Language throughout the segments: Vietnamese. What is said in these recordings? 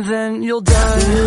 and then you'll die.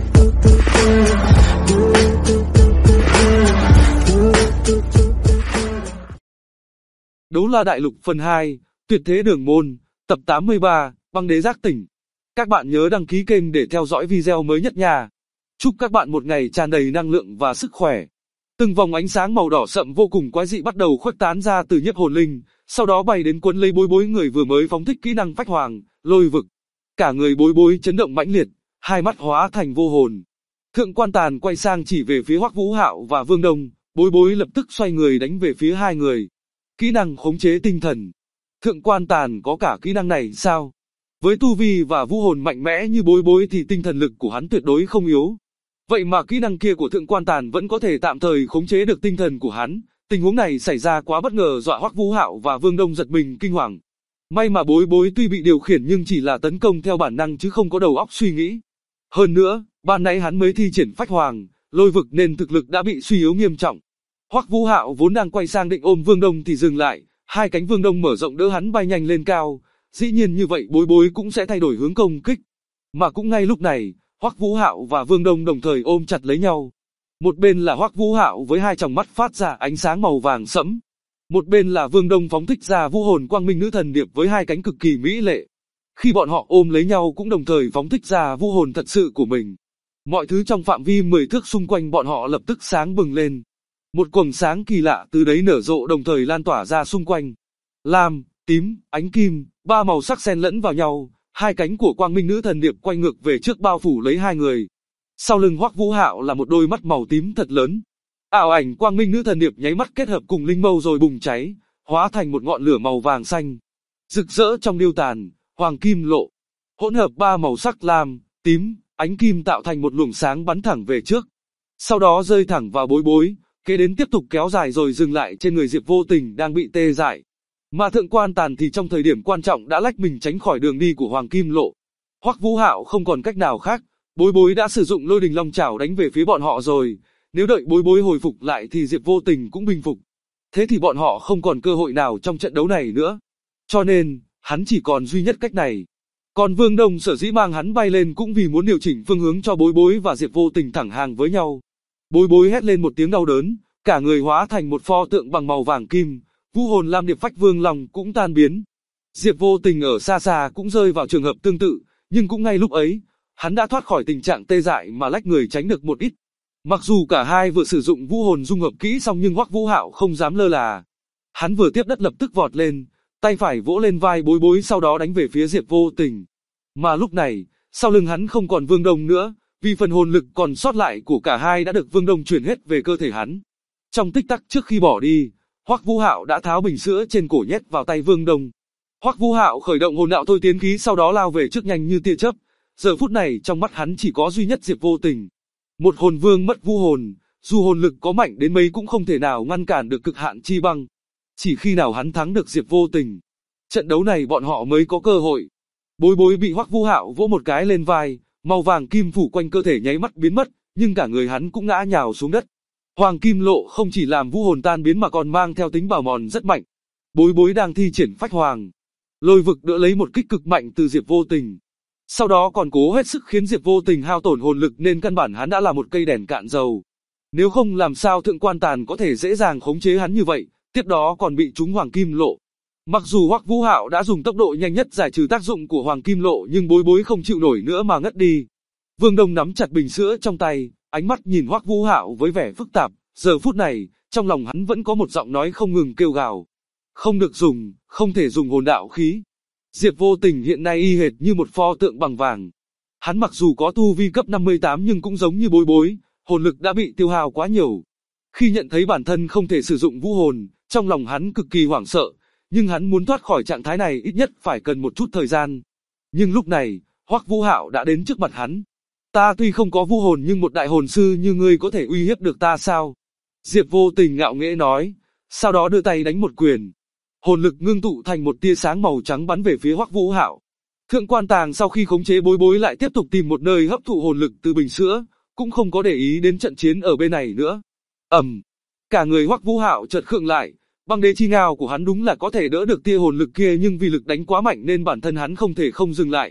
Đấu La Đại Lục phần 2, Tuyệt Thế Đường Môn, tập 83, Băng Đế giác tỉnh. Các bạn nhớ đăng ký kênh để theo dõi video mới nhất nha. Chúc các bạn một ngày tràn đầy năng lượng và sức khỏe. Từng vòng ánh sáng màu đỏ sậm vô cùng quái dị bắt đầu khuếch tán ra từ nhiếp hồn linh, sau đó bay đến cuốn lấy Bối Bối người vừa mới phóng thích kỹ năng phách hoàng, lôi vực. Cả người Bối Bối chấn động mãnh liệt, hai mắt hóa thành vô hồn. Thượng Quan Tàn quay sang chỉ về phía Hoắc Vũ Hạo và Vương Đông, Bối Bối lập tức xoay người đánh về phía hai người. Kỹ năng khống chế tinh thần. Thượng Quan Tàn có cả kỹ năng này sao? Với tu vi và vũ hồn mạnh mẽ như Bối Bối thì tinh thần lực của hắn tuyệt đối không yếu. Vậy mà kỹ năng kia của Thượng Quan Tàn vẫn có thể tạm thời khống chế được tinh thần của hắn. Tình huống này xảy ra quá bất ngờ dọa Hoắc Vũ Hạo và Vương Đông giật mình kinh hoàng. May mà Bối Bối tuy bị điều khiển nhưng chỉ là tấn công theo bản năng chứ không có đầu óc suy nghĩ. Hơn nữa, ban nãy hắn mới thi triển phách hoàng, lôi vực nên thực lực đã bị suy yếu nghiêm trọng. Hoắc Vũ Hạo vốn đang quay sang định ôm Vương Đông thì dừng lại, hai cánh Vương Đông mở rộng đỡ hắn bay nhanh lên cao. Dĩ nhiên như vậy Bối Bối cũng sẽ thay đổi hướng công kích. Mà cũng ngay lúc này, Hoắc Vũ Hạo và Vương Đông đồng thời ôm chặt lấy nhau. Một bên là Hoắc Vũ Hạo với hai tròng mắt phát ra ánh sáng màu vàng sẫm. Một bên là Vương Đông phóng thích ra vũ hồn quang minh nữ thần điệp với hai cánh cực kỳ mỹ lệ. Khi bọn họ ôm lấy nhau cũng đồng thời phóng thích ra vũ hồn thật sự của mình. Mọi thứ trong phạm vi 10 thước xung quanh bọn họ lập tức sáng bừng lên. Một quầng sáng kỳ lạ từ đấy nở rộ đồng thời lan tỏa ra xung quanh. Lam, tím, ánh kim, ba màu sắc xen lẫn vào nhau, hai cánh của quang minh nữ thần điệp quay ngược về trước bao phủ lấy hai người. Sau lưng Hoắc Vũ Hạo là một đôi mắt màu tím thật lớn. Ảo ảnh quang minh nữ thần điệp nháy mắt kết hợp cùng linh mâu rồi bùng cháy, hóa thành một ngọn lửa màu vàng xanh. Rực rỡ trong điêu tàn, hoàng kim lộ. Hỗn hợp ba màu sắc lam, tím, ánh kim tạo thành một luồng sáng bắn thẳng về trước. Sau đó rơi thẳng vào Bối Bối, kế đến tiếp tục kéo dài rồi dừng lại trên người Diệp Vô Tình đang bị tê dại. Mà Thượng Quan Tàn thì trong thời điểm quan trọng đã lách mình tránh khỏi đường đi của hoàng kim lộ. Hoắc Vũ Hạo không còn cách nào khác, Bối Bối đã sử dụng Lôi Đình Long Chảo đánh về phía bọn họ rồi. Nếu đợi Bối Bối hồi phục lại thì Diệp Vô Tình cũng bình phục. Thế thì bọn họ không còn cơ hội nào trong trận đấu này nữa. Cho nên, hắn chỉ còn duy nhất cách này. Còn Vương Đông sở dĩ mang hắn bay lên cũng vì muốn điều chỉnh phương hướng cho Bối Bối và Diệp Vô Tình thẳng hàng với nhau. Bối Bối hét lên một tiếng đau đớn, cả người hóa thành một pho tượng bằng màu vàng kim, vũ hồn lam điệp phách vương long cũng tan biến. Diệp Vô Tình ở xa xa cũng rơi vào trường hợp tương tự, nhưng cũng ngay lúc ấy, hắn đã thoát khỏi tình trạng tê dại mà lách người tránh được một ít. Mặc dù cả hai vừa sử dụng vũ hồn dung hợp kỹ xong nhưng Hoắc Vũ Hạo không dám lơ là. Hắn vừa tiếp đất lập tức vọt lên, tay phải vỗ lên vai Bối Bối sau đó đánh về phía Diệp Vô Tình. Mà lúc này, sau lưng hắn không còn Vương Đông nữa, vì phần hồn lực còn sót lại của cả hai đã được Vương Đông truyền hết về cơ thể hắn. Trong tích tắc trước khi bỏ đi, Hoắc Vũ Hạo đã tháo bình sữa trên cổ nhét vào tay Vương Đông. Hoắc Vũ Hạo khởi động hồn đạo thôi tiến khí sau đó lao về trước nhanh như tia chớp. Giờ phút này trong mắt hắn chỉ có duy nhất Diệp Vô Tình. Một hồn vương mất vũ hồn, dù hồn lực có mạnh đến mấy cũng không thể nào ngăn cản được cực hạn chi băng. Chỉ khi nào hắn thắng được Diệp Vô Tình, trận đấu này bọn họ mới có cơ hội. Bối Bối bị Hoắc Vũ Hạo vỗ một cái lên vai, màu vàng kim phủ quanh cơ thể nháy mắt biến mất, nhưng cả người hắn cũng ngã nhào xuống đất. Hoàng kim lộ không chỉ làm vũ hồn tan biến mà còn mang theo tính bào mòn rất mạnh. Bối Bối đang thi triển phách hoàng, lôi vực đỡ lấy một kích cực mạnh từ Diệp Vô Tình. Sau đó còn cố hết sức khiến Diệp Vô Tình hao tổn hồn lực nên căn bản hắn đã là một cây đèn cạn dầu. Nếu không làm sao Thượng Quan Tàn có thể dễ dàng khống chế hắn như vậy, tiếp đó còn bị trúng hoàng kim lộ. Mặc dù Hoắc Vũ Hạo đã dùng tốc độ nhanh nhất giải trừ tác dụng của hoàng kim lộ nhưng Bối Bối không chịu nổi nữa mà ngất đi. Vương Đông nắm chặt bình sữa trong tay, ánh mắt nhìn Hoắc Vũ Hạo với vẻ phức tạp. Giờ phút này, trong lòng hắn vẫn có một giọng nói không ngừng kêu gào. Không được dùng, không thể dùng hồn đạo khí. Diệp Vô Tình hiện nay y hệt như một pho tượng bằng vàng. Hắn mặc dù có tu vi cấp 58 nhưng cũng giống như Bối Bối, hồn lực đã bị tiêu hao quá nhiều. Khi nhận thấy bản thân không thể sử dụng vũ hồn, trong lòng hắn cực kỳ hoảng sợ, nhưng hắn muốn thoát khỏi trạng thái này ít nhất phải cần một chút thời gian. Nhưng lúc này, Hoắc Vũ Hạo đã đến trước mặt hắn. Ta tuy không có vũ hồn nhưng một đại hồn sư như ngươi có thể uy hiếp được ta sao? Diệp Vô Tình ngạo nghễ nói, sau đó đưa tay đánh một quyền. Hồn lực ngưng tụ thành một tia sáng màu trắng bắn về phía Hoắc Vũ Hạo. Thượng Quan Tàng sau khi khống chế Bối Bối lại tiếp tục tìm một nơi hấp thụ hồn lực từ bình sữa, cũng không có để ý đến trận chiến ở bên này nữa. Cả người Hoắc Vũ Hạo chợt khựng lại, băng đế chi ngao của hắn đúng là có thể đỡ được tia hồn lực kia nhưng vì lực đánh quá mạnh nên bản thân hắn không thể không dừng lại.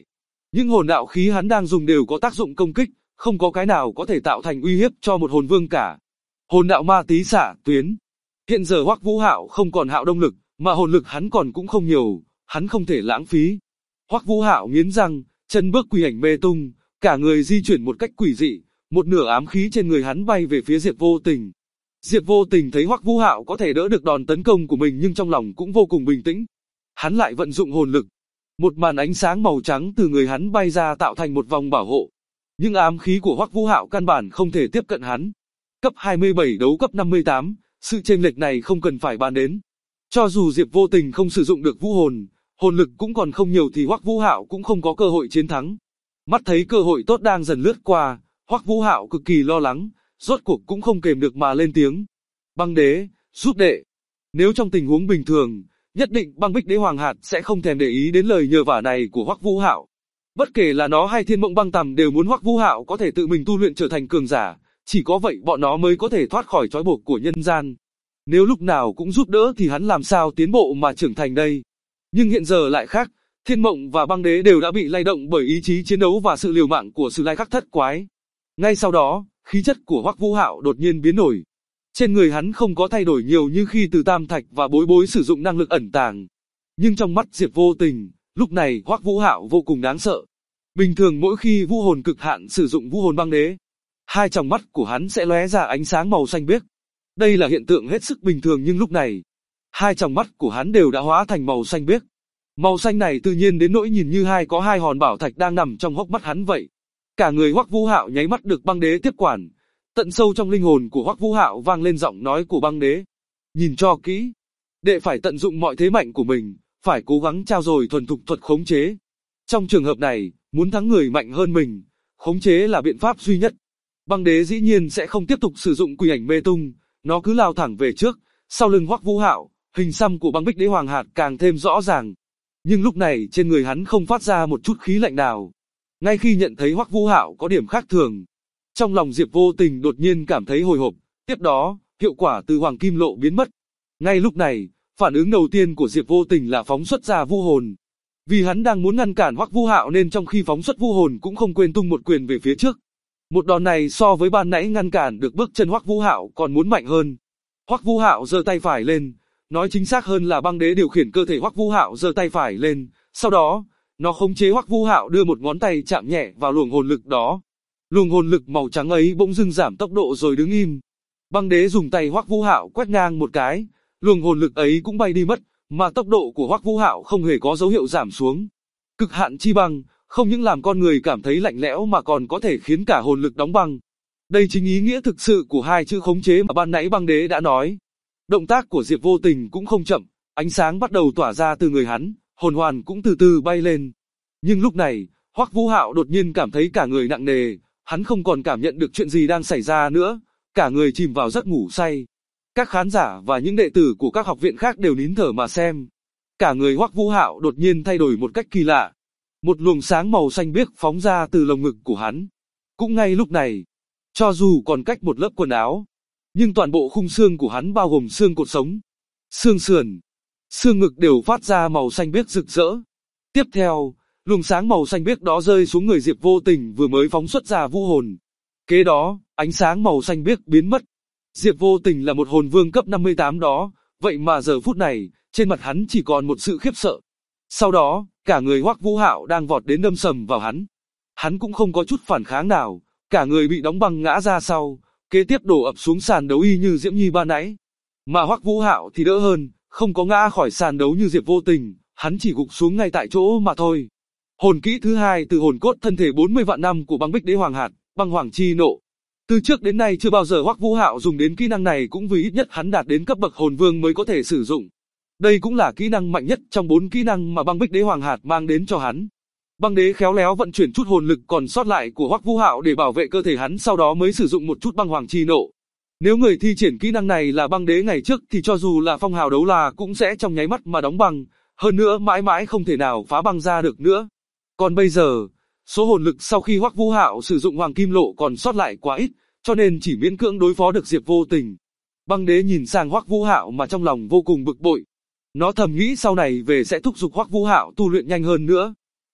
Những hồn đạo khí hắn đang dùng đều có tác dụng công kích, không có cái nào có thể tạo thành uy hiếp cho một hồn vương cả. Hồn đạo ma tí xạ tuyến. Hiện giờ Hoắc Vũ Hạo không còn hạo đông lực, mà hồn lực hắn còn cũng không nhiều, hắn không thể lãng phí. Hoắc Vũ Hạo nghiến răng, chân bước quỷ ảnh mê tung, cả người di chuyển một cách quỷ dị, một nửa ám khí trên người hắn bay về phía Diệp Vô Tình. Diệp Vô Tình thấy Hoắc Vũ Hạo có thể đỡ được đòn tấn công của mình nhưng trong lòng cũng vô cùng bình tĩnh. Hắn lại vận dụng hồn lực. Một màn ánh sáng màu trắng từ người hắn bay ra tạo thành một vòng bảo hộ. Nhưng ám khí của Hoắc Vũ Hạo căn bản không thể tiếp cận hắn. Cấp 27 đấu cấp 58, sự chênh lệch này không cần phải bàn đến. Cho dù Diệp Vô Tình không sử dụng được vũ hồn, hồn lực cũng còn không nhiều thì Hoắc Vũ Hạo cũng không có cơ hội chiến thắng. Mắt thấy cơ hội tốt đang dần lướt qua, Hoắc Vũ Hạo cực kỳ lo lắng, rốt cuộc cũng không kềm được mà lên tiếng. Băng đế, giúp đệ. Nếu trong tình huống bình thường, nhất định Băng Bích Đế Hoàng Hạt sẽ không thèm để ý đến lời nhờ vả này của Hoắc Vũ Hạo. Bất kể là nó hay Thiên Mộng Băng Tầm đều muốn Hoắc Vũ Hạo có thể tự mình tu luyện trở thành cường giả, chỉ có vậy bọn nó mới có thể thoát khỏi trói buộc của nhân gian. Nếu lúc nào cũng giúp đỡ thì hắn làm sao tiến bộ mà trưởng thành đây? Nhưng hiện giờ lại khác, Thiên Mộng và Băng Đế đều đã bị lay động bởi ý chí chiến đấu và sự liều mạng của Sử Lai Khắc Thất Quái. Ngay sau đó, khí chất của Hoắc Vũ Hạo đột nhiên biến đổi. Trên người hắn không có thay đổi nhiều như khi Từ Tam Thạch và Bối Bối sử dụng năng lực ẩn tàng. Nhưng trong mắt Diệp Vô Tình, lúc này Hoắc Vũ Hạo vô cùng đáng sợ. Bình thường mỗi khi vũ hồn cực hạn sử dụng vũ hồn băng đế, hai tròng mắt của hắn sẽ lóe ra ánh sáng màu xanh biếc. Đây là hiện tượng hết sức bình thường nhưng lúc này, hai tròng mắt của hắn đều đã hóa thành màu xanh biếc. Màu xanh này tự nhiên đến nỗi nhìn như có hai hòn bảo thạch đang nằm trong hốc mắt hắn vậy. Cả người Hoắc Vũ Hạo nháy mắt được băng đế tiếp quản. Tận sâu trong linh hồn của Hoắc Vũ Hạo vang lên giọng nói của băng đế. Nhìn cho kỹ, đệ phải tận dụng mọi thế mạnh của mình, phải cố gắng trao dồi thuần thục thuật khống chế. Trong trường hợp này, muốn thắng người mạnh hơn mình, khống chế là biện pháp duy nhất. Băng đế dĩ nhiên sẽ không tiếp tục sử dụng quỷ ảnh mê tung, nó cứ lao thẳng về trước, sau lưng Hoắc Vũ Hạo, hình xăm của Băng Bích Đế Hoàng Hạt càng thêm rõ ràng. Nhưng lúc này trên người hắn không phát ra một chút khí lạnh nào. Ngay khi nhận thấy Hoắc Vũ Hạo có điểm khác thường, trong lòng Diệp Vô Tình đột nhiên cảm thấy hồi hộp, tiếp đó, hiệu quả từ Hoàng Kim Lộ biến mất. Ngay lúc này, phản ứng đầu tiên của Diệp Vô Tình là phóng xuất ra vũ hồn. Vì hắn đang muốn ngăn cản Hoắc Vũ Hạo nên trong khi phóng xuất vũ hồn cũng không quên tung một quyền về phía trước. Một đòn này so với ban nãy ngăn cản được bước chân Hoắc Vũ Hạo còn muốn mạnh hơn. Hoắc Vũ Hạo giơ tay phải lên, nói chính xác hơn là băng đế điều khiển cơ thể Hoắc Vũ Hạo giơ tay phải lên, sau đó, nó khống chế Hoắc Vũ Hạo đưa một ngón tay chạm nhẹ vào luồng hồn lực đó. Luồng hồn lực màu trắng ấy bỗng dưng giảm tốc độ rồi đứng im. Băng đế dùng tay Hoắc Vũ Hạo quét ngang một cái, luồng hồn lực ấy cũng bay đi mất, mà tốc độ của Hoắc Vũ Hạo không hề có dấu hiệu giảm xuống. Cực hạn chi băng, không những làm con người cảm thấy lạnh lẽo mà còn có thể khiến cả hồn lực đóng băng. Đây chính ý nghĩa thực sự của hai chữ khống chế mà ban nãy băng đế đã nói. Động tác của Diệp Vô Tình cũng không chậm, ánh sáng bắt đầu tỏa ra từ người hắn, hồn hoàn cũng từ từ bay lên. Nhưng lúc này, Hoắc Vũ Hạo đột nhiên cảm thấy cả người nặng nề, hắn không còn cảm nhận được chuyện gì đang xảy ra nữa, cả người chìm vào giấc ngủ say. Các khán giả và những đệ tử của các học viện khác đều nín thở mà xem. Cả người Hoắc Vũ Hạo đột nhiên thay đổi một cách kỳ lạ. Một luồng sáng màu xanh biếc phóng ra từ lồng ngực của hắn. Cũng ngay lúc này, cho dù còn cách một lớp quần áo, nhưng toàn bộ khung xương của hắn bao gồm xương cột sống, xương sườn, xương ngực đều phát ra màu xanh biếc rực rỡ. Tiếp theo, luồng sáng màu xanh biếc đó rơi xuống người Diệp Vô Tình vừa mới phóng xuất ra vũ hồn. Kế đó, ánh sáng màu xanh biếc biến mất. Diệp Vô Tình là một hồn vương cấp 58 đó, vậy mà giờ phút này, trên mặt hắn chỉ còn một sự khiếp sợ. Sau đó, cả người Hoắc Vũ Hạo đang vọt đến đâm sầm vào hắn. Hắn cũng không có chút phản kháng nào, cả người bị đóng băng ngã ra sau, kế tiếp đổ ập xuống sàn đấu y như Diễm Nhi ban nãy. Mà Hoắc Vũ Hạo thì đỡ hơn, không có ngã khỏi sàn đấu như Diệp Vô Tình, hắn chỉ gục xuống ngay tại chỗ mà thôi. Hồn kỹ thứ hai từ hồn cốt thân thể 40 vạn năm của Băng Bích Đế Hoàng Hạt, Băng Hoàng Chi Nộ. Từ trước đến nay chưa bao giờ Hoắc Vũ Hạo dùng đến kỹ năng này, cũng vì ít nhất hắn đạt đến cấp bậc hồn vương mới có thể sử dụng. Đây cũng là kỹ năng mạnh nhất trong 4 kỹ năng mà Băng Bích Đế Hoàng Hạt mang đến cho hắn. Băng đế khéo léo vận chuyển chút hồn lực còn sót lại của Hoắc Vũ Hạo để bảo vệ cơ thể hắn, sau đó mới sử dụng một chút Băng Hoàng Chi Nộ. Nếu người thi triển kỹ năng này là băng đế ngày trước thì cho dù là phong hào đấu la cũng sẽ trong nháy mắt mà đóng băng, hơn nữa mãi mãi không thể nào phá băng ra được nữa. Còn bây giờ, số hồn lực sau khi Hoắc Vũ Hạo sử dụng Hoàng Kim Lộ còn sót lại quá ít, cho nên chỉ miễn cưỡng đối phó được Diệp Vô Tình. Băng đế nhìn sang Hoắc Vũ Hạo mà trong lòng vô cùng bực bội. Nó thầm nghĩ sau này về sẽ thúc giục Hoắc Vũ Hạo tu luyện nhanh hơn nữa.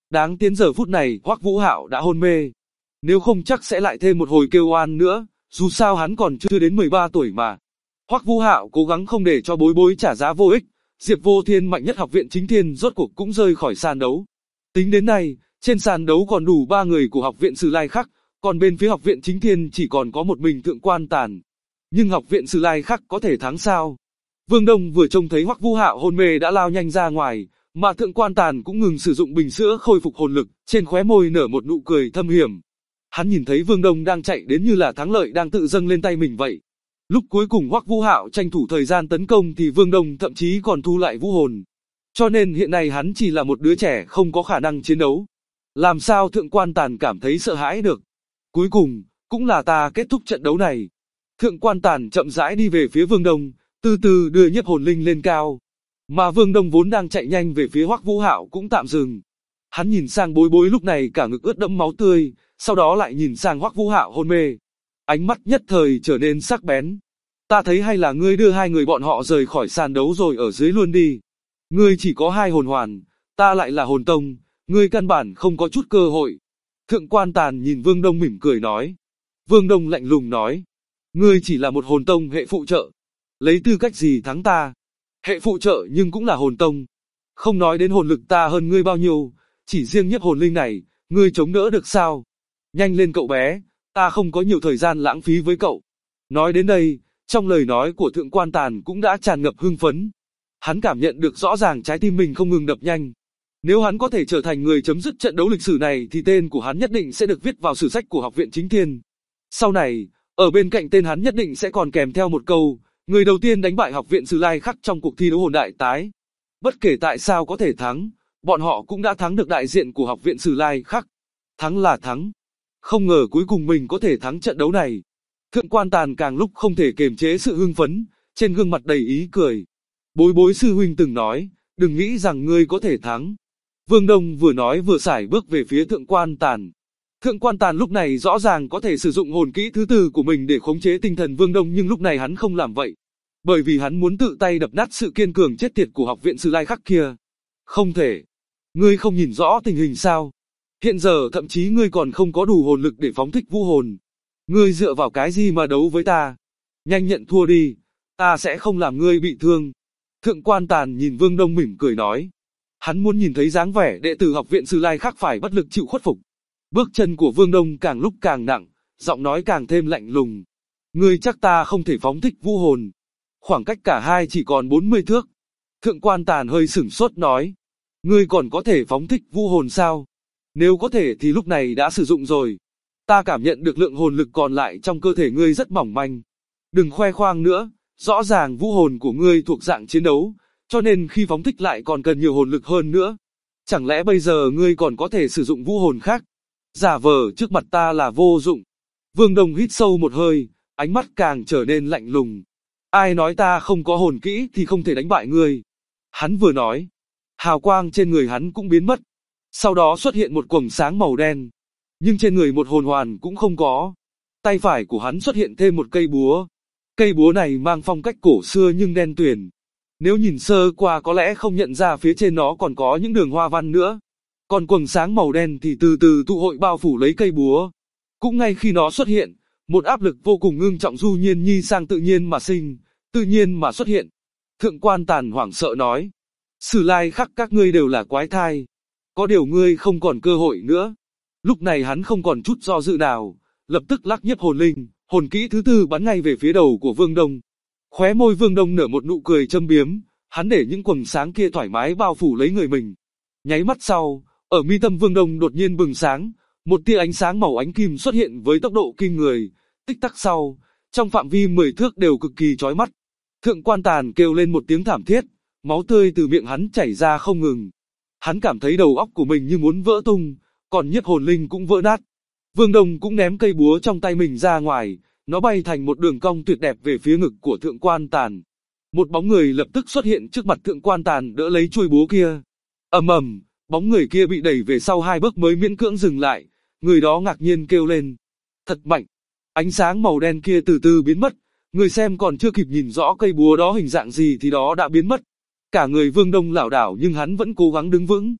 Đáng tiến giờ phút này, Hoắc Vũ Hạo đã hôn mê. Nếu không chắc sẽ lại thêm một hồi kêu oan nữa, dù sao hắn còn chưa đến 13 tuổi mà. Hoắc Vũ Hạo cố gắng không để cho bối bối trả giá vô ích, Diệp Vô Thiên mạnh nhất học viện Chính Thiên rốt cuộc cũng rơi khỏi sàn đấu. Tính đến nay, trên sàn đấu còn đủ 3 người của học viện Sử Lai Khắc, còn bên phía học viện Chính Thiên chỉ còn có một mình Thượng Quan Tàn. Nhưng học viện Sử Lai Khắc có thể thắng sao? Vương Đông vừa trông thấy Hoắc Vũ Hạo hôn mê đã lao nhanh ra ngoài, mà Thượng Quan Tàn cũng ngừng sử dụng bình sữa khôi phục hồn lực, trên khóe môi nở một nụ cười thâm hiểm. Hắn nhìn thấy Vương Đông đang chạy đến như là thắng lợi đang tự dâng lên tay mình vậy. Lúc cuối cùng Hoắc Vũ Hạo tranh thủ thời gian tấn công thì Vương Đông thậm chí còn thu lại vũ hồn. Cho nên hiện nay hắn chỉ là một đứa trẻ không có khả năng chiến đấu. Làm sao Thượng Quan Tàn cảm thấy sợ hãi được? Cuối cùng, cũng là ta kết thúc trận đấu này. Thượng Quan Tàn chậm rãi đi về phía Vương Đông, từ từ đưa nhiếp hồn linh lên cao. Mà Vương Đông vốn đang chạy nhanh về phía Hoắc Vũ Hạo cũng tạm dừng. Hắn nhìn sang bối bối lúc này cả ngực ướt đẫm máu tươi, sau đó lại nhìn sang Hoắc Vũ Hạo hôn mê. Ánh mắt nhất thời trở nên sắc bén. Ta thấy hay là ngươi đưa hai người bọn họ rời khỏi sàn đấu rồi ở dưới luôn đi. Ngươi chỉ có 2 hồn hoàn, ta lại là hồn tông, ngươi căn bản không có chút cơ hội. Thượng Quan Tàn nhìn Vương Đông mỉm cười nói. Vương Đông lạnh lùng nói. Ngươi chỉ là một hồn tông hệ phụ trợ. Lấy tư cách gì thắng ta? Hệ phụ trợ nhưng cũng là hồn tông. Không nói đến hồn lực ta hơn ngươi bao nhiêu, chỉ riêng nhiếp hồn linh này, ngươi chống đỡ được sao? Nhanh lên cậu bé, ta không có nhiều thời gian lãng phí với cậu. Nói đến đây, trong lời nói của Thượng Quan Tàn cũng đã tràn ngập hưng phấn. Hắn cảm nhận được rõ ràng trái tim mình không ngừng đập nhanh. Nếu hắn có thể trở thành người chấm dứt trận đấu lịch sử này thì tên của hắn nhất định sẽ được viết vào sử sách của học viện Chính Thiên. Sau này, ở bên cạnh tên hắn nhất định sẽ còn kèm theo một câu, người đầu tiên đánh bại học viện Sử Lai Khắc trong cuộc thi đấu hồn đại tái. Bất kể tại sao có thể thắng, bọn họ cũng đã thắng được đại diện của học viện Sử Lai Khắc. Thắng là thắng. Không ngờ cuối cùng mình có thể thắng trận đấu này. Thượng Quan Tàn càng lúc không thể kiềm chế sự hưng phấn, trên gương mặt đầy ý cười. Bối bối sư huynh từng nói, đừng nghĩ rằng ngươi có thể thắng. Vương Đông vừa nói vừa sải bước về phía Thượng Quan Tàn. Thượng Quan Tàn lúc này rõ ràng có thể sử dụng hồn kỹ thứ 4 của mình để khống chế tinh thần Vương Đông, nhưng lúc này hắn không làm vậy. Bởi vì hắn muốn tự tay đập nát sự kiên cường chết tiệt của học viện Sử Lai Khắc kia. Không thể. Ngươi không nhìn rõ tình hình sao? Hiện giờ thậm chí ngươi còn không có đủ hồn lực để phóng thích vũ hồn. Ngươi dựa vào cái gì mà đấu với ta? Nhanh nhận thua đi, ta sẽ không làm ngươi bị thương. Thượng Quan Tàn nhìn Vương Đông mỉm cười nói. Hắn muốn nhìn thấy dáng vẻ đệ tử học viện Sử Lai Khắc phải bất lực chịu khuất phục. Bước chân của Vương Đông càng lúc càng nặng, giọng nói càng thêm lạnh lùng. Ngươi chắc ta không thể phóng thích vũ hồn. Khoảng cách cả hai chỉ còn 40 thước. Thượng Quan Tàn hơi sửng sốt nói. Ngươi còn có thể phóng thích vũ hồn sao? Nếu có thể thì lúc này đã sử dụng rồi. Ta cảm nhận được lượng hồn lực còn lại trong cơ thể ngươi rất mỏng manh. Đừng khoe khoang nữa, rõ ràng vũ hồn của ngươi thuộc dạng chiến đấu, cho nên khi phóng thích lại còn cần nhiều hồn lực hơn nữa. Chẳng lẽ bây giờ ngươi còn có thể sử dụng vũ hồn khác? Giả vờ trước mặt ta là vô dụng. Vương Đông hít sâu một hơi, ánh mắt càng trở nên lạnh lùng. Ai nói ta không có hồn kỹ thì không thể đánh bại ngươi? Hắn vừa nói, hào quang trên người hắn cũng biến mất. Sau đó xuất hiện một quầng sáng màu đen. Nhưng trên người một hồn hoàn cũng không có. Tay phải của hắn xuất hiện thêm một cây búa. Cây búa này mang phong cách cổ xưa nhưng đen tuyền. Nếu nhìn sơ qua có lẽ không nhận ra phía trên nó còn có những đường hoa văn nữa. Còn quầng sáng màu đen thì từ từ tụ hội bao phủ lấy cây búa. Cũng ngay khi nó xuất hiện, một áp lực vô cùng ngưng trọng du nhiên nhi sang tự nhiên mà sinh, tự nhiên mà xuất hiện. Thượng Quan Tàn hoảng sợ nói. Sử Lai Khắc các ngươi đều là quái thai. Có điều ngươi không còn cơ hội nữa. Lúc này hắn không còn chút do dự nào, lập tức lắc nhiếp hồn linh, hồn kỹ thứ 4 bắn ngay về phía đầu của Vương Đông. Khóe môi Vương Đông nở một nụ cười châm biếm, hắn để những quầng sáng kia thoải mái bao phủ lấy người mình. Nháy mắt sau, ở mi tâm Vương Đông đột nhiên bừng sáng, một tia ánh sáng màu ánh kim xuất hiện với tốc độ kinh người, tích tắc sau, trong phạm vi 10 thước đều cực kỳ chói mắt. Thượng Quan Tàn kêu lên một tiếng thảm thiết, máu tươi từ miệng hắn chảy ra không ngừng. Hắn cảm thấy đầu óc của mình như muốn vỡ tung, còn nhiếp hồn linh cũng vỡ nát. Vương Đông cũng ném cây búa trong tay mình ra ngoài, nó bay thành một đường cong tuyệt đẹp về phía ngực của Thượng Quan Tàn. Một bóng người lập tức xuất hiện trước mặt Thượng Quan Tàn đỡ lấy chuôi búa kia. Ầm ầm, bóng người kia bị đẩy về sau 2 bước mới miễn cưỡng dừng lại, người đó ngạc nhiên kêu lên. Thật mạnh! Ánh sáng màu đen kia từ từ biến mất, người xem còn chưa kịp nhìn rõ cây búa đó hình dạng gì thì đó đã biến mất. Cả người Vương Đông lảo đảo nhưng hắn vẫn cố gắng đứng vững.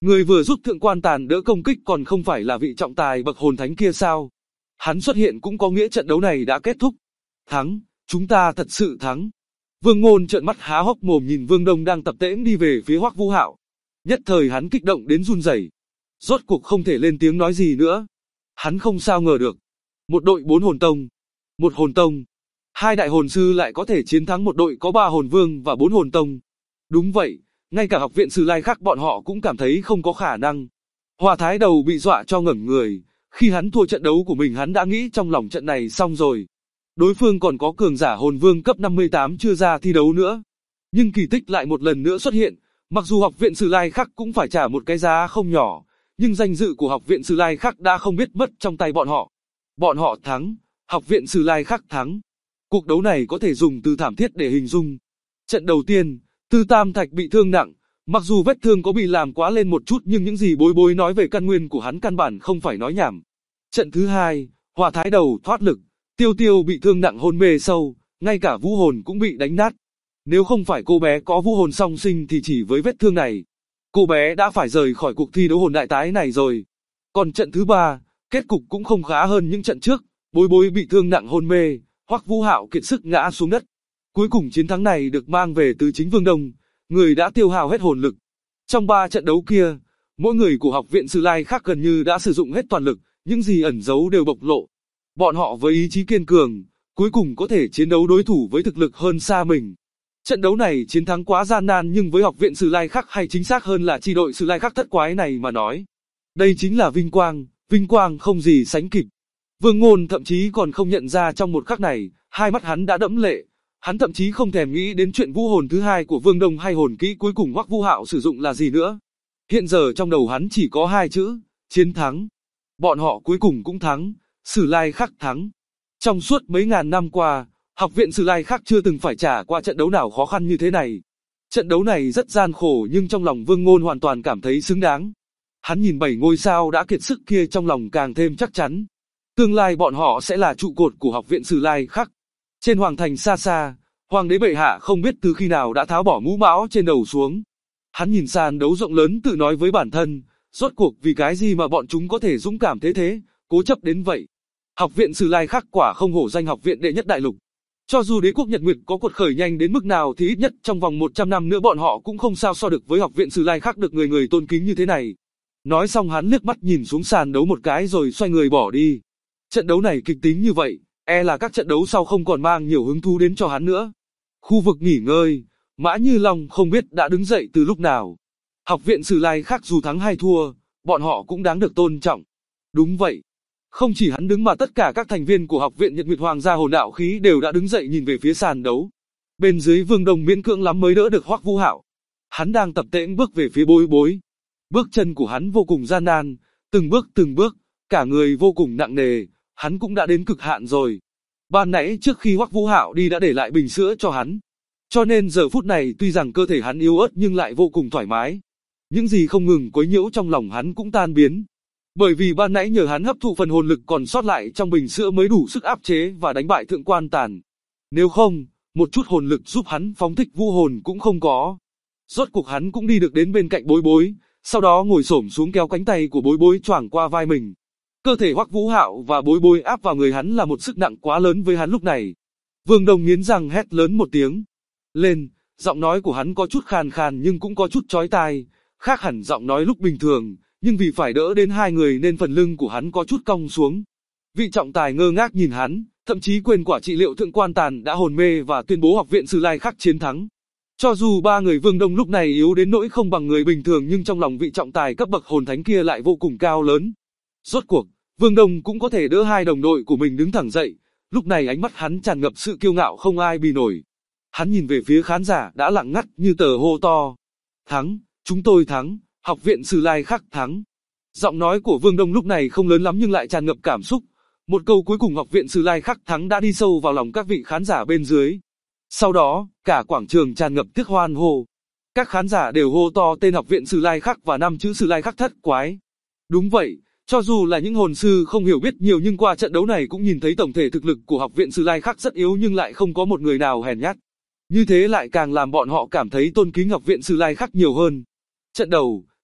Người vừa giúp Thượng Quan Tàn đỡ công kích còn không phải là vị trọng tài bậc hồn thánh kia sao? Hắn xuất hiện cũng có nghĩa trận đấu này đã kết thúc. Thắng, chúng ta thật sự thắng. Vương Ngôn trợn mắt há hốc mồm nhìn Vương Đông đang tập tễnh đi về phía Hoắc Vũ Hạo. Nhất thời hắn kích động đến run rẩy. Rốt cuộc không thể lên tiếng nói gì nữa. Hắn không sao ngờ được. Một đội 4 hồn tông, một hồn tông, 2 đại hồn sư lại có thể chiến thắng một đội có 3 hồn vương và 4 hồn tông. Đúng vậy, ngay cả học viện Sử Lai Khắc bọn họ cũng cảm thấy không có khả năng. Hòa Thái Đầu bị dọa cho ngẩn người. Khi hắn thua trận đấu của mình hắn đã nghĩ trong lòng trận này xong rồi. Đối phương còn có cường giả hồn vương cấp 58 chưa ra thi đấu nữa. Nhưng kỳ tích lại một lần nữa xuất hiện. Mặc dù học viện Sử Lai Khắc cũng phải trả một cái giá không nhỏ, nhưng danh dự của học viện Sử Lai Khắc đã không biết mất trong tay bọn họ. Bọn họ thắng, học viện Sử Lai Khắc thắng. Cuộc đấu này có thể dùng từ thảm thiết để hình dung. Trận đầu tiên, Tư Tam Thạch bị thương nặng, mặc dù vết thương có bị làm quá lên một chút nhưng những gì Bối Bối nói về căn nguyên của hắn căn bản không phải nói nhảm. Trận thứ hai, Hòa Thái Đầu thoát lực, Tiêu Tiêu bị thương nặng hôn mê sâu, ngay cả vũ hồn cũng bị đánh nát. Nếu không phải cô bé có vũ hồn song sinh thì chỉ với vết thương này, cô bé đã phải rời khỏi cuộc thi đấu hồn đại tái này rồi. Còn trận thứ ba, kết cục cũng không khá hơn những trận trước, Bối Bối bị thương nặng hôn mê, Hoắc Vũ Hạo kiệt sức ngã xuống đất. Cuối cùng chiến thắng này được mang về từ chính Vương Đông, người đã tiêu hao hết hồn lực. Trong 3 trận đấu kia, mỗi người của học viện Sử Lai Khắc gần như đã sử dụng hết toàn lực, những gì ẩn giấu đều bộc lộ. Bọn họ với ý chí kiên cường, cuối cùng có thể chiến đấu đối thủ với thực lực hơn xa mình. Trận đấu này chiến thắng quá gian nan nhưng với học viện Sử Lai Khắc hay chính xác hơn là chi đội Sử Lai Khắc thất quái này mà nói. Đây chính là vinh quang không gì sánh kịp. Vương Ngôn thậm chí còn không nhận ra trong một khắc này, hai mắt hắn đã đẫm lệ. Hắn thậm chí không thèm nghĩ đến chuyện vũ hồn thứ hai của Vương Đông hay hồn kỹ cuối cùng Hoắc Vũ Hạo sử dụng là gì nữa. Hiện giờ trong đầu hắn chỉ có 2 chữ, chiến thắng. Bọn họ cuối cùng cũng thắng, Sử Lai Khắc thắng. Trong suốt mấy ngàn năm qua, học viện Sử Lai Khắc chưa từng phải trả qua trận đấu nào khó khăn như thế này. Trận đấu này rất gian khổ nhưng trong lòng Vương Ngôn hoàn toàn cảm thấy xứng đáng. Hắn nhìn 7 ngôi sao đã kiệt sức kia trong lòng càng thêm chắc chắn. Tương lai bọn họ sẽ là trụ cột của học viện Sử Lai Khắc. Trên hoàng thành xa xa, hoàng đế bệ hạ không biết từ khi nào đã tháo bỏ mũ mão trên đầu xuống. Hắn nhìn sàn đấu rộng lớn tự nói với bản thân, rốt cuộc vì cái gì mà bọn chúng có thể dũng cảm thế, cố chấp đến vậy. Học viện Sử Lai Khắc quả không hổ danh học viện đệ nhất đại lục. Cho dù đế quốc Nhật Nguyệt có cuột khởi nhanh đến mức nào thì ít nhất trong vòng 100 năm nữa bọn họ cũng không sao so được với học viện Sử Lai Khắc được người người tôn kính như thế này. Nói xong hắn liếc mắt nhìn xuống sàn đấu một cái rồi xoay người bỏ đi. Trận đấu này kịch tính như vậy, e là các trận đấu sau không còn mang nhiều hứng thú đến cho hắn nữa. Khu vực nghỉ ngơi, Mã Như Long không biết đã đứng dậy từ lúc nào. Học viện Sử Lai Khắc dù thắng hay thua, bọn họ cũng đáng được tôn trọng. Đúng vậy. Không chỉ hắn đứng mà tất cả các thành viên của học viện Nhật Nguyệt Hoàng gia hồn đạo khí đều đã đứng dậy nhìn về phía sàn đấu. Bên dưới Vương Đông miễn cưỡng lắm mới đỡ được Hoắc Vũ Hạo. Hắn đang tập tễnh bước về phía Bối Bối. Bước chân của hắn vô cùng gian nan, từng bước, cả người vô cùng nặng nề, hắn cũng đã đến cực hạn rồi. Ban nãy trước khi Hoắc Vũ Hạo đi đã để lại bình sữa cho hắn. Cho nên giờ phút này tuy rằng cơ thể hắn yếu ớt nhưng lại vô cùng thoải mái. Những gì không ngừng quấy nhiễu trong lòng hắn cũng tan biến. Bởi vì ban nãy nhờ hắn hấp thụ phần hồn lực còn sót lại trong bình sữa mới đủ sức áp chế và đánh bại Thượng Quan Tàn. Nếu không, một chút hồn lực giúp hắn phóng thích vũ hồn cũng không có. Rốt cuộc hắn cũng đi được đến bên cạnh Bối Bối, sau đó ngồi xổm xuống kéo cánh tay của Bối Bối choàng qua vai mình. Cơ thể Hoắc Vũ Hạo và Bối Bối áp vào người hắn là một sức nặng quá lớn với hắn lúc này. Vương Đông nghiến răng hét lớn một tiếng. Lên, giọng nói của hắn có chút khàn khàn nhưng cũng có chút chói tai, khác hẳn giọng nói lúc bình thường, nhưng vì phải đỡ đến 2 người nên phần lưng của hắn có chút cong xuống. Vị trọng tài ngơ ngác nhìn hắn, thậm chí quên quả trị liệu Thượng Quan Tàn đã hồn mê và tuyên bố học viện Sử Lai Khắc chiến thắng. Cho dù 3 người Vương Đông lúc này yếu đến nỗi không bằng người bình thường nhưng trong lòng vị trọng tài cấp bậc hồn thánh kia lại vô cùng cao lớn. Rốt cuộc, Vương Đông cũng có thể đỡ 2 đồng đội của mình đứng thẳng dậy, lúc này ánh mắt hắn tràn ngập sự kiêu ngạo không ai bì nổi. Hắn nhìn về phía khán giả đã lặng ngắt như tờ hô to. Thắng, chúng tôi thắng, học viện Sử Lai Khắc thắng. Giọng nói của Vương Đông lúc này không lớn lắm nhưng lại tràn ngập cảm xúc. Một câu cuối cùng học viện Sử Lai Khắc thắng đã đi sâu vào lòng các vị khán giả bên dưới. Sau đó, cả quảng trường tràn ngập tiếng hoan hô. Các khán giả đều hô to tên học viện Sử Lai Khắc và 5 chữ Sử Lai Khắc thất quái. Đúng vậy, cho dù là những hồn sư không hiểu biết nhiều nhưng qua trận đấu này cũng nhìn thấy tổng thể thực lực của học viện Sử Lai Khắc rất yếu nhưng lại không có một người nào hèn nhát. Như thế lại càng làm bọn họ cảm thấy tôn kính học viện Sử Lai Khắc nhiều hơn. Trận đầu,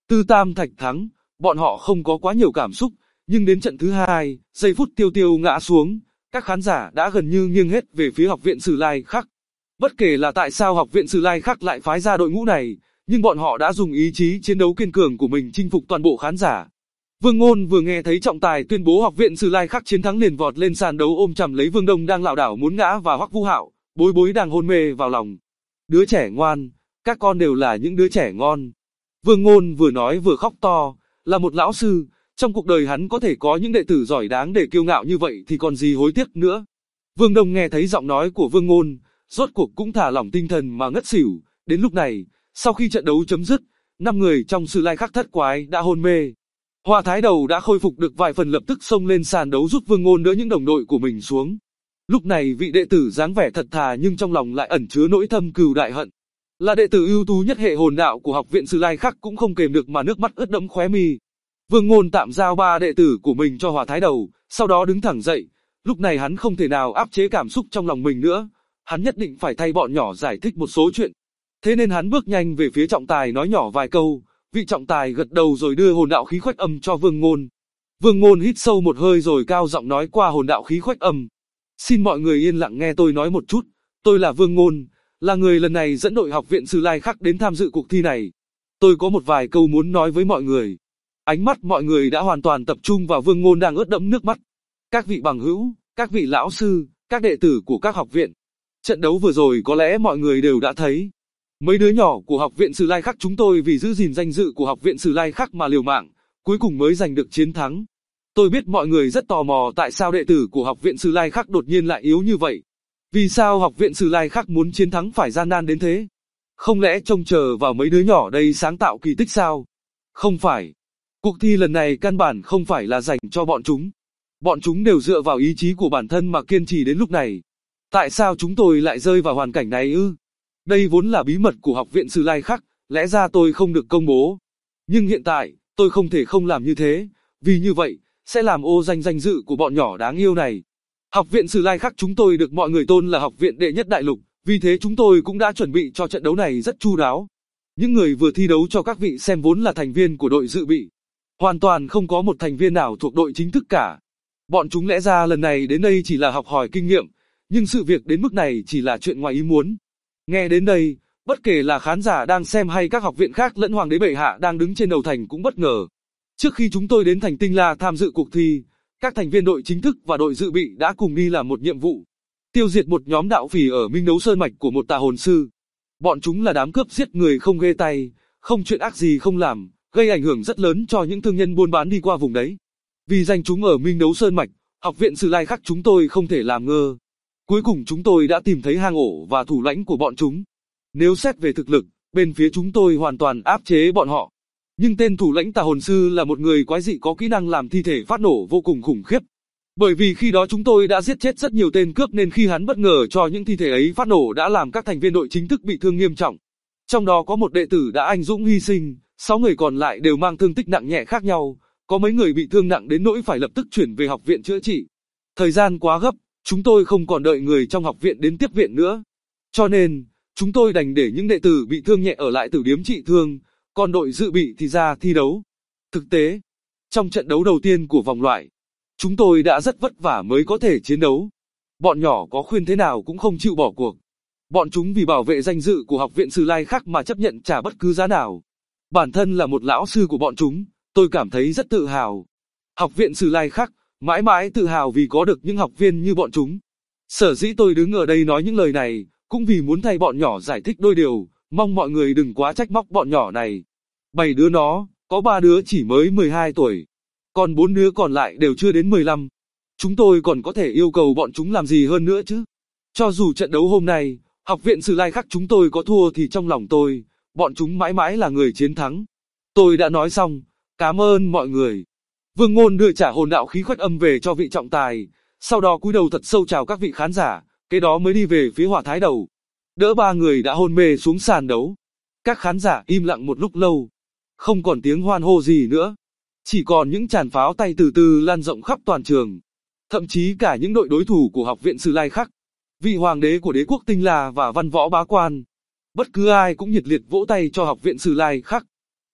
Tư Tam Thạch thắng, bọn họ không có quá nhiều cảm xúc, nhưng đến trận thứ hai, giây phút Tiêu Tiêu ngã xuống, các khán giả đã gần như nghiêng hết về phía Học viện Sử Lai Khắc. Bất kể là tại sao Học viện Sử Lai Khắc lại phái ra đội ngũ này, nhưng bọn họ đã dùng ý chí chiến đấu kiên cường của mình chinh phục toàn bộ khán giả. Vương Ngôn vừa nghe thấy trọng tài tuyên bố Học viện Sử Lai Khắc chiến thắng liền vọt lên sàn đấu ôm chầm lấy Vương Đông đang lảo đảo muốn ngã và Hoắc Vũ Hạo, Bối Bối đang hôn mê vào lòng. Đứa trẻ ngoan, các con đều là những đứa trẻ ngon. Vương Ngôn vừa nói vừa khóc to, là một lão sư, trong cuộc đời hắn có thể có những đệ tử giỏi đáng để kiêu ngạo như vậy thì còn gì hối tiếc nữa. Vương Đông nghe thấy giọng nói của Vương Ngôn, rốt cuộc cũng thả lỏng tinh thần mà ngất xỉu. Đến lúc này, sau khi trận đấu chấm dứt, 5 người trong Sử Lai Khắc thất quái đã hôn mê. Hoa Thái Đầu đã khôi phục được vài phần lập tức xông lên sàn đấu giúp Vương Ngôn đỡ những đồng đội của mình xuống. Lúc này vị đệ tử dáng vẻ thật thà nhưng trong lòng lại ẩn chứa nỗi thâm cừu đại hận. Là đệ tử ưu tú nhất hệ hồn đạo của Học viện Sử Lai Khắc cũng không kềm được mà nước mắt ướt đẫm khóe mi. Vương Ngôn tạm giao 3 đệ tử của mình cho Hoa Thái Đầu, sau đó đứng thẳng dậy. Lúc này hắn không thể nào áp chế cảm xúc trong lòng mình nữa, hắn nhất định phải thay bọn nhỏ giải thích một số chuyện. Thế nên hắn bước nhanh về phía trọng tài nói nhỏ vài câu, vị trọng tài gật đầu rồi đưa hồn đạo khí khuếch âm cho Vương Ngôn. Vương Ngôn hít sâu một hơi rồi cao giọng nói qua hồn đạo khí khuếch âm. Xin mọi người yên lặng nghe tôi nói một chút, tôi là Vương Ngôn, là người lần này dẫn đội Học viện Sử Lai Khắc đến tham dự cuộc thi này. Tôi có một vài câu muốn nói với mọi người. Ánh mắt mọi người đã hoàn toàn tập trung vào Vương Ngôn đang ướt đẫm nước mắt. Các vị bằng hữu, các vị lão sư, các đệ tử của các học viện. Trận đấu vừa rồi có lẽ mọi người đều đã thấy. Mấy đứa nhỏ của Học viện Sử Lai Khắc chúng tôi vì giữ gìn danh dự của Học viện Sử Lai Khắc mà liều mạng, cuối cùng mới giành được chiến thắng. Tôi biết mọi người rất tò mò tại sao đệ tử của Học viện Sử Lai Khắc đột nhiên lại yếu như vậy. Vì sao Học viện Sử Lai Khắc muốn chiến thắng phải gian nan đến thế? Không lẽ trông chờ vào mấy đứa nhỏ đây sáng tạo kỳ tích sao? Không phải. Cuộc thi lần này căn bản không phải là dành cho bọn chúng. Bọn chúng đều dựa vào ý chí của bản thân mà kiên trì đến lúc này. Tại sao chúng tôi lại rơi vào hoàn cảnh này ư? Đây vốn là bí mật của Học viện Sử Lai Khắc, lẽ ra tôi không được công bố. Nhưng hiện tại, tôi không thể không làm như thế, vì như vậy, sẽ làm ô danh dự của bọn nhỏ đáng yêu này. Học viện Sử Lai Khắc chúng tôi được mọi người tôn là học viện đệ nhất đại lục, vì thế chúng tôi cũng đã chuẩn bị cho trận đấu này rất chu đáo. Những người vừa thi đấu cho các vị xem vốn là thành viên của đội dự bị. Hoàn toàn không có một thành viên nào thuộc đội chính thức cả. Bọn chúng lẽ ra lần này đến đây chỉ là học hỏi kinh nghiệm, nhưng sự việc đến mức này chỉ là chuyện ngoài ý muốn. Nghe đến đây, bất kể là khán giả đang xem hay các học viện khác lẫn hoàng đế bệ hạ đang đứng trên đầu thành cũng bất ngờ. Trước khi chúng tôi đến thành Tinh La tham dự cuộc thi, các thành viên đội chính thức và đội dự bị đã cùng đi làm một nhiệm vụ. Tiêu diệt một nhóm đạo phỉ ở Minh Đấu Sơn Mạch của một tà hồn sư. Bọn chúng là đám cướp giết người không ghê tay, không chuyện ác gì không làm, gây ảnh hưởng rất lớn cho những thương nhân buôn bán đi qua vùng đấy. Vì danh chúng ở Minh Đấu Sơn Mạch, Học viện Sử Lai Khắc chúng tôi không thể làm ngơ. Cuối cùng chúng tôi đã tìm thấy hang ổ và thủ lãnh của bọn chúng. Nếu xét về thực lực, bên phía chúng tôi hoàn toàn áp chế bọn họ. Nhưng tên thủ lãnh tà hồn sư là một người quái dị có kỹ năng làm thi thể phát nổ vô cùng khủng khiếp. Bởi vì khi đó chúng tôi đã giết chết rất nhiều tên cướp nên khi hắn bất ngờ cho những thi thể ấy phát nổ đã làm các thành viên đội chính thức bị thương nghiêm trọng. Trong đó có một đệ tử đã anh dũng hy sinh, 6 người còn lại đều mang thương tích nặng nhẹ khác nhau, có mấy người bị thương nặng đến nỗi phải lập tức chuyển về học viện chữa trị. Thời gian quá gấp, chúng tôi không còn đợi người trong học viện đến tiếp viện nữa. Cho nên, chúng tôi đành để những đệ tử bị thương nhẹ ở lại tử điếm trị thương, còn đội dự bị thì ra thi đấu. Thực tế, trong trận đấu đầu tiên của vòng loại, chúng tôi đã rất vất vả mới có thể chiến đấu. Bọn nhỏ có khuyên thế nào cũng không chịu bỏ cuộc. Bọn chúng vì bảo vệ danh dự của Học viện Sử Lai Khắc mà chấp nhận trả bất cứ giá nào. Bản thân là một lão sư của bọn chúng, tôi cảm thấy rất tự hào. Học viện Sử Lai Khắc mãi mãi tự hào vì có được những học viên như bọn chúng. Sở dĩ tôi đứng ở đây nói những lời này, cũng vì muốn thay bọn nhỏ giải thích đôi điều, mong mọi người đừng quá trách móc bọn nhỏ này. 7 đứa nó, có 3 đứa chỉ mới 12 tuổi, còn 4 đứa còn lại đều chưa đến 15. Chúng tôi còn có thể yêu cầu bọn chúng làm gì hơn nữa chứ? Cho dù trận đấu hôm nay, Học viện Sử Lai Khắc chúng tôi có thua thì trong lòng tôi, bọn chúng mãi mãi là người chiến thắng. Tôi đã nói xong, cảm ơn mọi người. Vương Ngôn đưa trả hồn đạo khí khuếch âm về cho vị trọng tài, sau đó cúi đầu thật sâu chào các vị khán giả, kế đó mới đi về phía Hỏa Thái Đầu, đỡ 3 người đã hôn mê xuống sàn đấu. Các khán giả im lặng một lúc lâu, không còn tiếng hoan hô gì nữa, chỉ còn những tràn pháo tay từ từ lan rộng khắp toàn trường. Thậm chí cả những đội đối thủ của Học viện Sử Lai Khắc, vị hoàng đế của đế quốc Tinh La và văn võ bá quan, bất cứ ai cũng nhiệt liệt vỗ tay cho Học viện Sử Lai Khắc.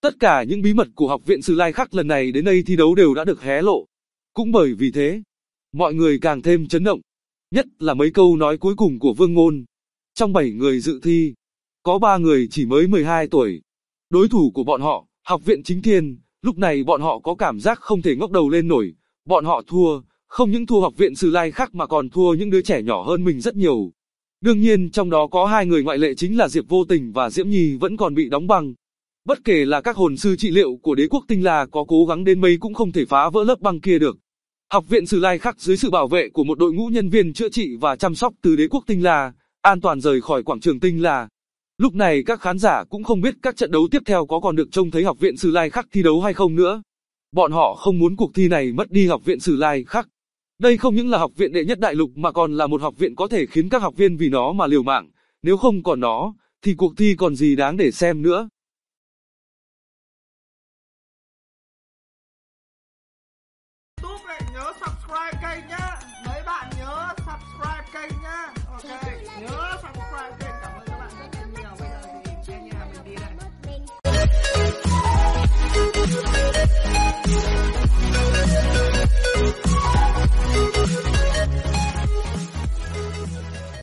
Tất cả những bí mật của Học viện Sử Lai Khắc lần này đến đây thi đấu đều đã được hé lộ. Cũng bởi vì thế, mọi người càng thêm chấn động, nhất là mấy câu nói cuối cùng của Vương Ngôn. Trong 7 người dự thi, có 3 người chỉ mới 12 tuổi. Đối thủ của bọn họ, Học viện Chính Thiên, lúc này bọn họ có cảm giác không thể ngóc đầu lên nổi. Bọn họ thua, không những thua Học viện Sử Lai Khắc mà còn thua những đứa trẻ nhỏ hơn mình rất nhiều. Đương nhiên trong đó có 2 người ngoại lệ chính là Diệp Vô Tình và Diễm Nhi vẫn còn bị đóng băng. Bất kể là các hồn sư trị liệu của Đế quốc Tinh La có cố gắng đến mấy cũng không thể phá vỡ lớp băng kia được. Học viện Sử Lai Khắc dưới sự bảo vệ của một đội ngũ nhân viên chữa trị và chăm sóc từ Đế quốc Tinh La, an toàn rời khỏi quảng trường Tinh La. Lúc này các khán giả cũng không biết các trận đấu tiếp theo có còn được trông thấy Học viện Sử Lai Khắc thi đấu hay không nữa. Bọn họ không muốn cuộc thi này mất đi Học viện Sử Lai Khắc. Đây không những là học viện đệ nhất đại lục mà còn là một học viện có thể khiến các học viên vì nó mà liều mạng. Nếu không còn nó, thì cuộc thi còn gì đáng để xem nữa.